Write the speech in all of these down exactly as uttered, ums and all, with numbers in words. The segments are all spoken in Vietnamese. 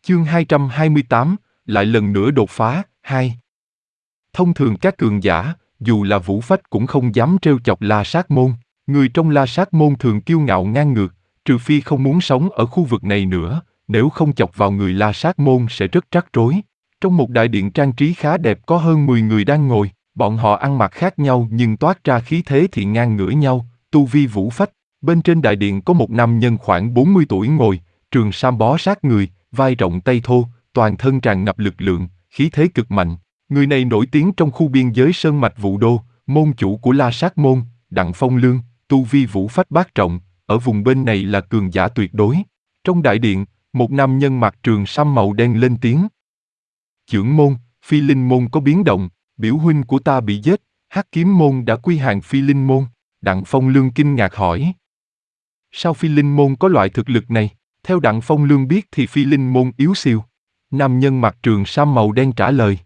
Chương hai trăm hai mươi tám, lại lần nữa đột phá, hai. Thông thường các cường giả, dù là vũ phách cũng không dám trêu chọc La Sát Môn. Người trong La Sát Môn thường kiêu ngạo ngang ngược, trừ phi không muốn sống ở khu vực này nữa, nếu không chọc vào người La Sát Môn sẽ rất rắc rối. Trong một đại điện trang trí khá đẹp có hơn mười người đang ngồi, bọn họ ăn mặc khác nhau nhưng toát ra khí thế thì ngang ngửa nhau, tu vi vũ phách. Bên trên đại điện có một nam nhân khoảng bốn mươi tuổi ngồi, trường sam bó sát người, vai rộng tay thô, toàn thân tràn ngập lực lượng, khí thế cực mạnh. Người này nổi tiếng trong khu biên giới Sơn Mạch Vũ Đô, môn chủ của La Sát Môn, Đặng Phong Lương, tu vi vũ phách bát trọng, ở vùng bên này là cường giả tuyệt đối. Trong đại điện, một nam nhân mặc trường sam màu đen lên tiếng. Chưởng môn, Phi Linh môn có biến động, biểu huynh của ta bị giết, Hắc Kiếm môn đã quy hàng Phi Linh môn. Đặng Phong Lương kinh ngạc hỏi. Sao Phi Linh môn có loại thực lực này? Theo Đặng Phong Lương biết thì Phi Linh môn yếu siêu. Nam nhân mặc trường sam màu đen trả lời.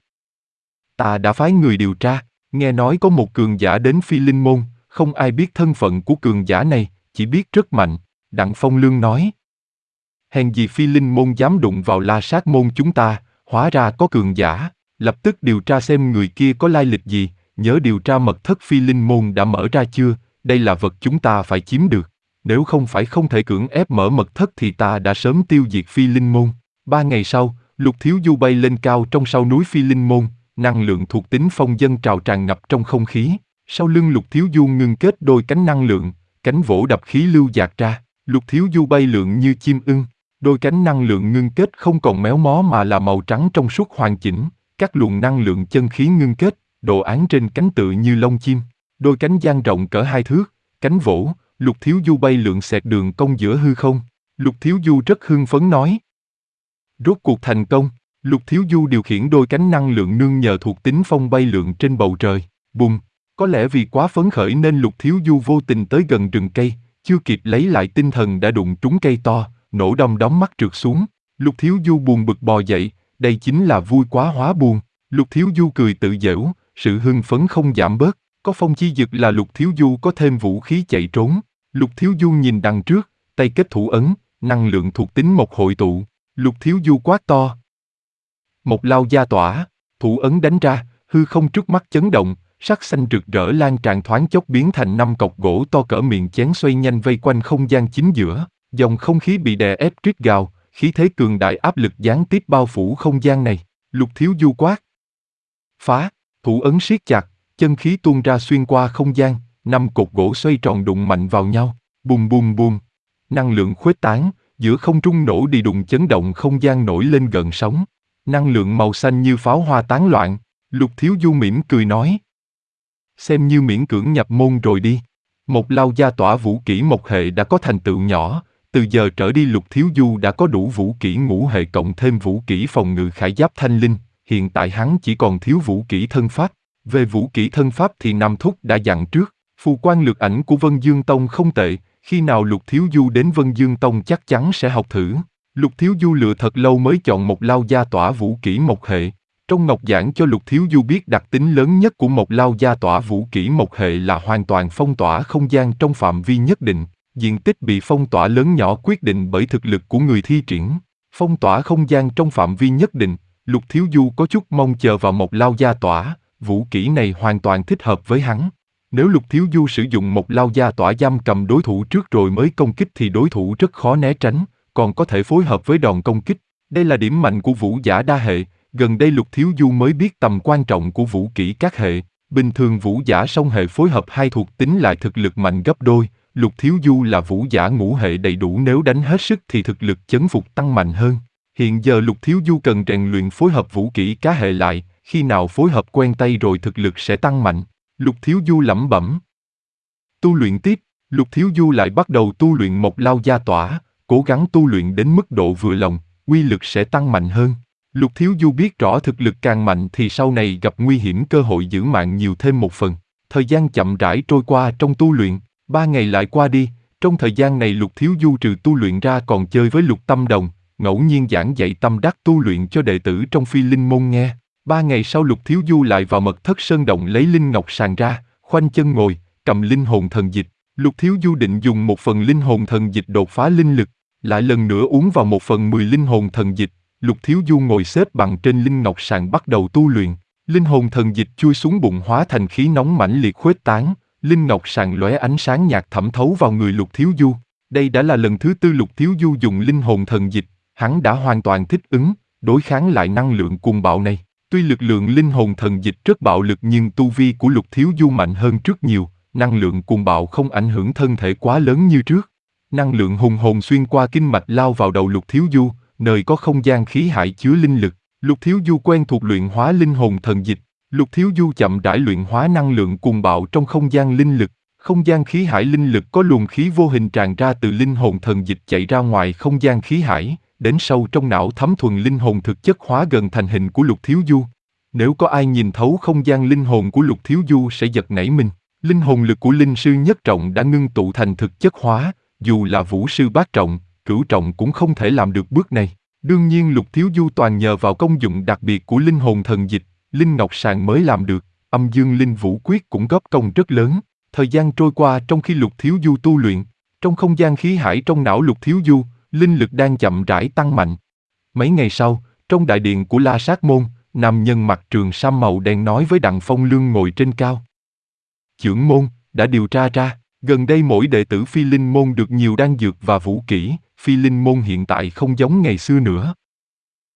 Ta đã phái người điều tra, nghe nói có một cường giả đến Phi Linh môn, không ai biết thân phận của cường giả này, chỉ biết rất mạnh. Đặng Phong Lương nói. Hèn gì Phi Linh môn dám đụng vào La Sát môn chúng ta, hóa ra có cường giả, lập tức điều tra xem người kia có lai lịch gì, nhớ điều tra mật thất Phi Linh môn đã mở ra chưa, đây là vật chúng ta phải chiếm được. Nếu không phải không thể cưỡng ép mở mật thất thì ta đã sớm tiêu diệt Phi Linh môn. Ba ngày sau, Lục Thiếu Du bay lên cao trong sau núi Phi Linh môn, năng lượng thuộc tính phong dân trào tràn ngập trong không khí. Sau lưng Lục Thiếu Du ngưng kết đôi cánh năng lượng, cánh vỗ đập khí lưu dạt ra. Lục Thiếu Du bay lượn như chim ưng, đôi cánh năng lượng ngưng kết không còn méo mó mà là màu trắng trong suốt hoàn chỉnh. Các luồng năng lượng chân khí ngưng kết, đồ án trên cánh tựa như lông chim. Đôi cánh dang rộng cỡ hai thước, cánh vỗ. Lục Thiếu Du bay lượn xẹt đường cong giữa hư không. Lục Thiếu Du rất hưng phấn nói. Rốt cuộc thành công. Lục Thiếu Du điều khiển đôi cánh năng lượng nương nhờ thuộc tính phong bay lượn trên bầu trời. Bùm. Có lẽ vì quá phấn khởi nên Lục Thiếu Du vô tình tới gần rừng cây, chưa kịp lấy lại tinh thần đã đụng trúng cây to, nổ đom đóm mắt trượt xuống. Lục Thiếu Du buồn bực bò dậy, đây chính là vui quá hóa buồn. Lục Thiếu Du cười tự giễu, sự hưng phấn không giảm bớt. Có phong chi dực là Lục Thiếu Du có thêm vũ khí chạy trốn. Lục Thiếu Du nhìn đằng trước, tay kết thủ ấn, năng lượng thuộc tính một hội tụ. Lục Thiếu Du quát to. Một lao gia tỏa, thủ ấn đánh ra, hư không trước mắt chấn động, sắc xanh rực rỡ lan tràn thoáng chốc biến thành năm cọc gỗ to cỡ miệng chén xoay nhanh vây quanh không gian chính giữa. Dòng không khí bị đè ép rít gào, khí thế cường đại áp lực gián tiếp bao phủ không gian này. Lục Thiếu Du quát. Phá, thủ ấn siết chặt, chân khí tuôn ra xuyên qua không gian. Năm cột gỗ xoay tròn đụng mạnh vào nhau, bùm bùm bùm. Năng lượng khuếch tán, giữa không trung nổ đi đùng chấn động không gian nổi lên gợn sóng. Năng lượng màu xanh như pháo hoa tán loạn. Lục Thiếu Du mỉm cười nói. Xem như miễn cưỡng nhập môn rồi đi. Một lao gia tỏa vũ kỹ một hệ đã có thành tựu nhỏ, từ giờ trở đi Lục Thiếu Du đã có đủ vũ kỹ ngũ hệ cộng thêm vũ kỹ phòng ngự khải giáp thanh linh, hiện tại hắn chỉ còn thiếu vũ kỹ thân pháp. Về vũ kỹ thân pháp thì Nam Thúc đã dặn trước. Phù quan lược ảnh của Vân Dương Tông không tệ, khi nào Lục Thiếu Du đến Vân Dương Tông chắc chắn sẽ học thử. Lục Thiếu Du lựa thật lâu mới chọn một lao gia tỏa vũ kỹ một hệ. Trong ngọc giảng cho Lục Thiếu Du biết đặc tính lớn nhất của một lao gia tỏa vũ kỹ một hệ là hoàn toàn phong tỏa không gian trong phạm vi nhất định. Diện tích bị phong tỏa lớn nhỏ quyết định bởi thực lực của người thi triển. Phong tỏa không gian trong phạm vi nhất định, Lục Thiếu Du có chút mong chờ vào một lao gia tỏa, vũ kỹ này hoàn toàn thích hợp với hắn. Nếu Lục Thiếu Du sử dụng một lao gia tỏa giam cầm đối thủ trước rồi mới công kích thì đối thủ rất khó né tránh, còn có thể phối hợp với đòn công kích. Đây là điểm mạnh của vũ giả đa hệ, gần đây Lục Thiếu Du mới biết tầm quan trọng của vũ kỹ các hệ. Bình thường vũ giả song hệ phối hợp hai thuộc tính lại thực lực mạnh gấp đôi, Lục Thiếu Du là vũ giả ngũ hệ đầy đủ nếu đánh hết sức thì thực lực chấn phục tăng mạnh hơn. Hiện giờ Lục Thiếu Du cần rèn luyện phối hợp vũ kỹ cá hệ lại, khi nào phối hợp quen tay rồi thực lực sẽ tăng mạnh. Lục Thiếu Du lẩm bẩm. Tu luyện tiếp, Lục Thiếu Du lại bắt đầu tu luyện một lao gia tỏa, cố gắng tu luyện đến mức độ vừa lòng, uy lực sẽ tăng mạnh hơn. Lục Thiếu Du biết rõ thực lực càng mạnh thì sau này gặp nguy hiểm cơ hội giữ mạng nhiều thêm một phần. Thời gian chậm rãi trôi qua trong tu luyện, ba ngày lại qua đi, trong thời gian này Lục Thiếu Du trừ tu luyện ra còn chơi với Lục Tâm Đồng, ngẫu nhiên giảng dạy tâm đắc tu luyện cho đệ tử trong Phi Linh môn nghe. Ba ngày sau Lục Thiếu Du lại vào mật thất sơn động lấy linh ngọc sàng ra, khoanh chân ngồi, cầm linh hồn thần dịch. Lục Thiếu Du định dùng một phần linh hồn thần dịch đột phá linh lực, lại lần nữa uống vào một phần mười linh hồn thần dịch, Lục Thiếu Du ngồi xếp bằng trên linh ngọc sàn bắt đầu tu luyện. Linh hồn thần dịch chui xuống bụng hóa thành khí nóng mãnh liệt khuếch tán, linh ngọc sàn lóe ánh sáng nhạt thẩm thấu vào người Lục Thiếu Du. Đây đã là lần thứ tư Lục Thiếu Du dùng linh hồn thần dịch, hắn đã hoàn toàn thích ứng, đối kháng lại năng lượng cuồng bạo này. Tuy lực lượng linh hồn thần dịch rất bạo lực nhưng tu vi của Lục Thiếu Du mạnh hơn trước nhiều, năng lượng cuồng bạo không ảnh hưởng thân thể quá lớn như trước. Năng lượng hùng hồn xuyên qua kinh mạch lao vào đầu Lục Thiếu Du, nơi có không gian khí hải chứa linh lực. Lục Thiếu Du quen thuộc luyện hóa linh hồn thần dịch. Lục Thiếu Du chậm rãi luyện hóa năng lượng cuồng bạo trong không gian linh lực. Không gian khí hải linh lực có luồng khí vô hình tràn ra từ linh hồn thần dịch chạy ra ngoài không gian khí hải, đến sâu trong não thấm thuần linh hồn thực chất hóa gần thành hình của Lục Thiếu Du. Nếu có ai nhìn thấu không gian linh hồn của Lục Thiếu Du sẽ giật nảy mình. Linh hồn lực của linh sư nhất trọng đã ngưng tụ thành thực chất hóa, dù là vũ sư bát trọng, cửu trọng cũng không thể làm được bước này. Đương nhiên Lục Thiếu Du toàn nhờ vào công dụng đặc biệt của linh hồn thần dịch, linh ngọc sàn mới làm được. Âm dương linh vũ quyết cũng góp công rất lớn. Thời gian trôi qua trong khi Lục Thiếu Du tu luyện, trong không gian khí hải trong não Lục Thiếu Du, linh lực đang chậm rãi tăng mạnh. Mấy ngày sau, trong đại điện của La Sát Môn, nam nhân mặc trường sam màu đen nói với Đặng Phong Lương ngồi trên cao. Chưởng môn, đã điều tra ra, gần đây mỗi đệ tử Phi Linh môn được nhiều đan dược và vũ kỹ, Phi Linh môn hiện tại không giống ngày xưa nữa.